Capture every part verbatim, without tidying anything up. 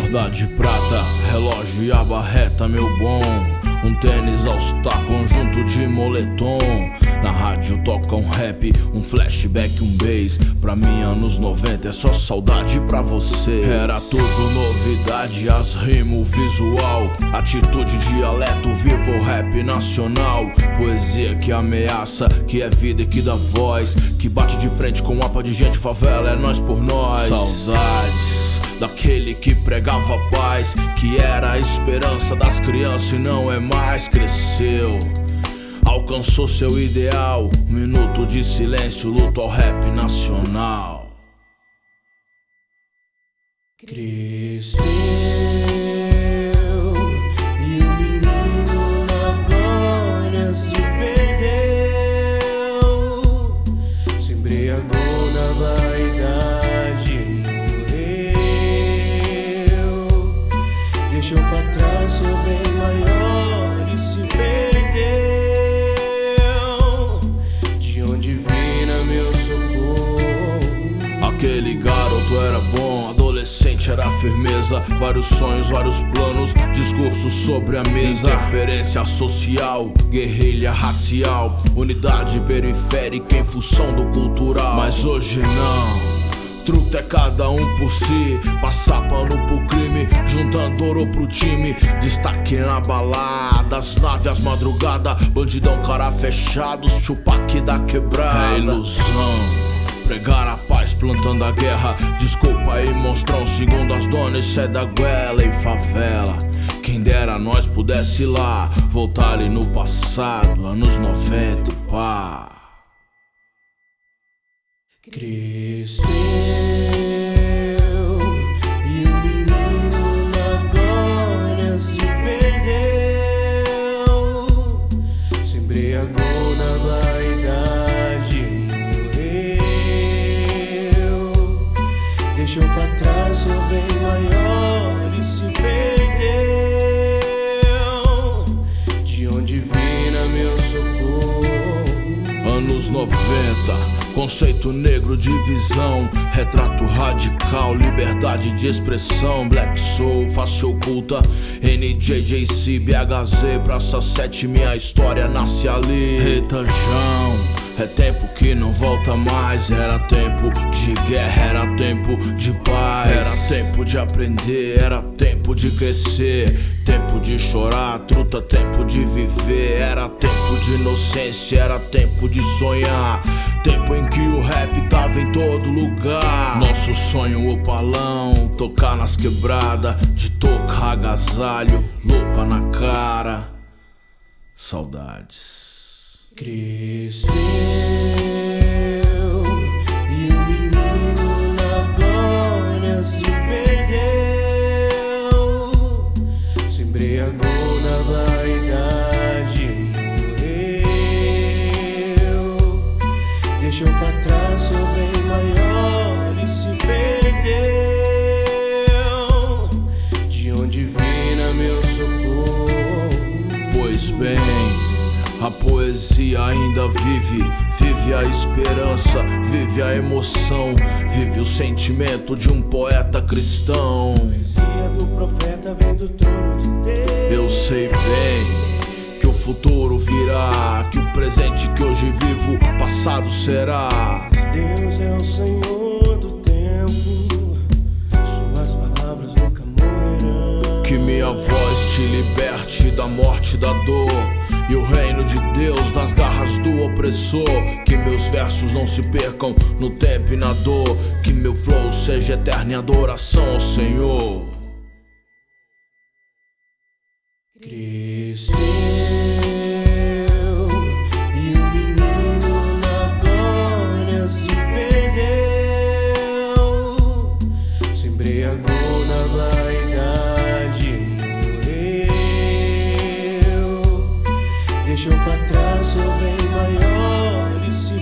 Corda de prata, relógio e aba reta, meu bom. Um tênis all-star, conjunto de moletom. Na rádio toca um rap, um flashback, um bass. Pra mim anos noventa é só saudade pra você. Era tudo novidade, as rimas, visual, atitude, dialeto, vivo o rap nacional. Poesia que ameaça, que é vida e que dá voz, que bate de frente com um mapa de gente, favela, é nós por nós. Saudades daquele que pregava paz, que era a esperança das crianças e não é mais. Cresceu, alcançou seu ideal. Um minuto de silêncio, luto ao rap nacional. Cresceu e o menino na glória se perdeu, se embriagou na vaidade, deixou pra trás seu bem maior e se perdeu. De onde vinha meu socorro? Aquele garoto era bom, adolescente era firmeza. Vários sonhos, vários planos, discursos sobre a mesa. Interferência social, guerrilha racial, unidade periférica em função do cultural. Mas hoje não, truta é cada um por si, passar pano pro crime, juntando ouro pro time. Destaque na balada, as naves, as madrugadas, bandidão cara fechados, chupaque da quebrada. É ilusão, pregar a paz plantando a guerra. Desculpa aí monstrão, segundo as donas isso é da goela e favela. Quem dera nós pudesse ir lá, voltar ali no passado, anos noventa, pá. Cresceu e o menino na glória se perdeu, se embriagou na vaidade, morreu, deixou pra trás seu bem maior e se perdeu. De onde vinha meu socorro? Anos noventa, conceito negro de visão, retrato radical, liberdade de expressão. Black Soul, face oculta, N J J C, B H Z, Praça sete, minha história nasce ali. Retajão, é tempo que não volta mais. Era tempo de guerra, era tempo de paz. Era tempo de aprender, era tempo de crescer. Tempo de chorar, truta, tempo de viver. Era tempo de inocência, era tempo de sonhar. Tempo em que o rap tava em todo lugar. Nosso sonho, o palão, tocar nas quebradas, de tocar agasalho, lupa na cara. Saudades. Cresceu e o menino na glória se perdeu, se embriagou na vaidade, morreu, deixou pra trás seu bem maior e se perdeu. De onde vinha meu socorro? Pois bem, a poesia ainda vive, vive a esperança, vive a emoção, vive o sentimento de um poeta cristão. A poesia do profeta vem do trono de Deus. Eu sei bem que o futuro virá, que o presente que hoje vivo, passado será. Deus é o Senhor do tempo, suas palavras nunca morrerão. Que minha voz te liberte da morte e da dor, e o reino de Deus das garras do opressor. Que meus versos não se percam no tempo e na dor, que meu flow seja eterna em adoração ao Senhor. Cresceu e o menino na glória se perdeu, se embriagou na vaidade, morreu, deixou pra trás seu bem maior e se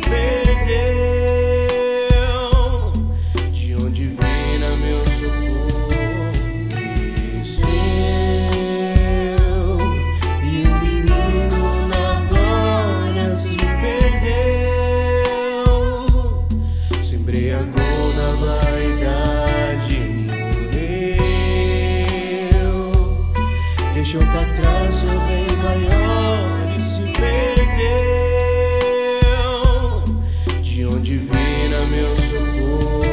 perdeu. De onde vinha meu socorro? Cresceu e o menino na glória se perdeu, se embriagou na vaidade, morreu, deixou pra trás seu bem maior e se perdeu. De onde vira meu socorro?